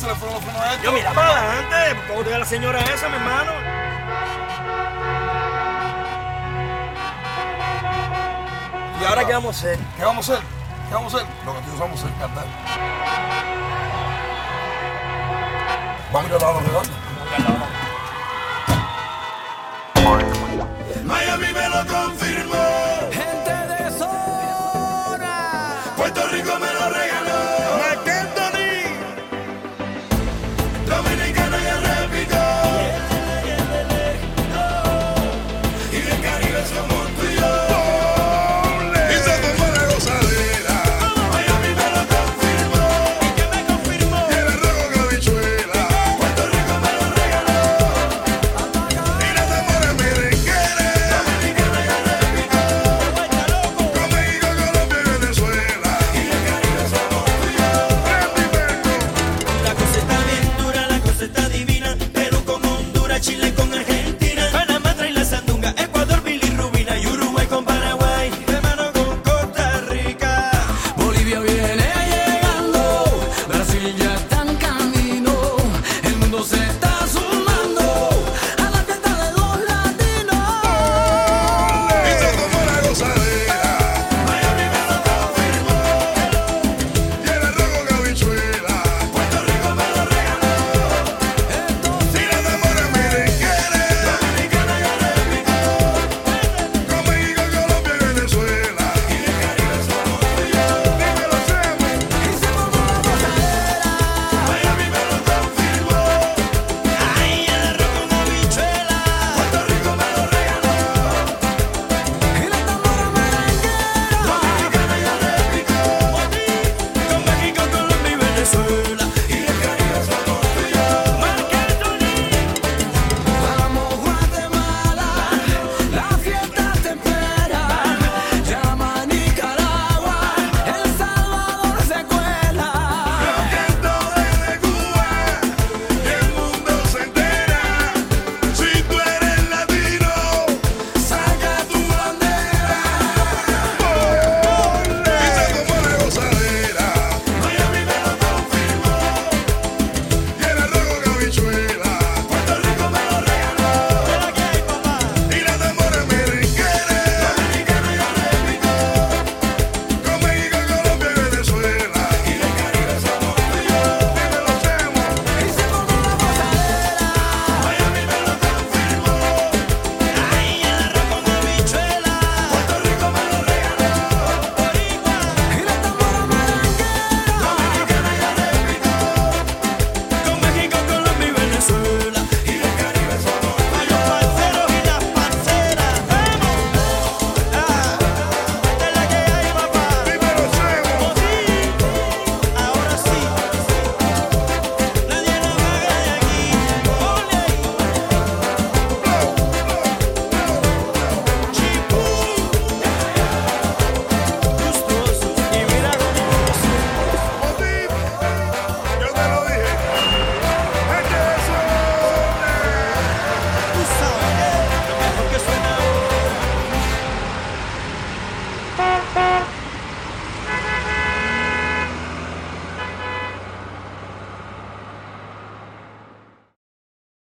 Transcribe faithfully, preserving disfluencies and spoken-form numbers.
le fueron los frenos a esto. Yo, mira para adelante. ¿Cómo te ve la señora esa, mi hermano? ¿Y ahora qué vamos a hacer? ¿Qué vamos a hacer? ¿Qué vamos a hacer? Lo que tíos vamos a hacer, cantar. Vamos a ir a la redonda. Miami me lo confirmó.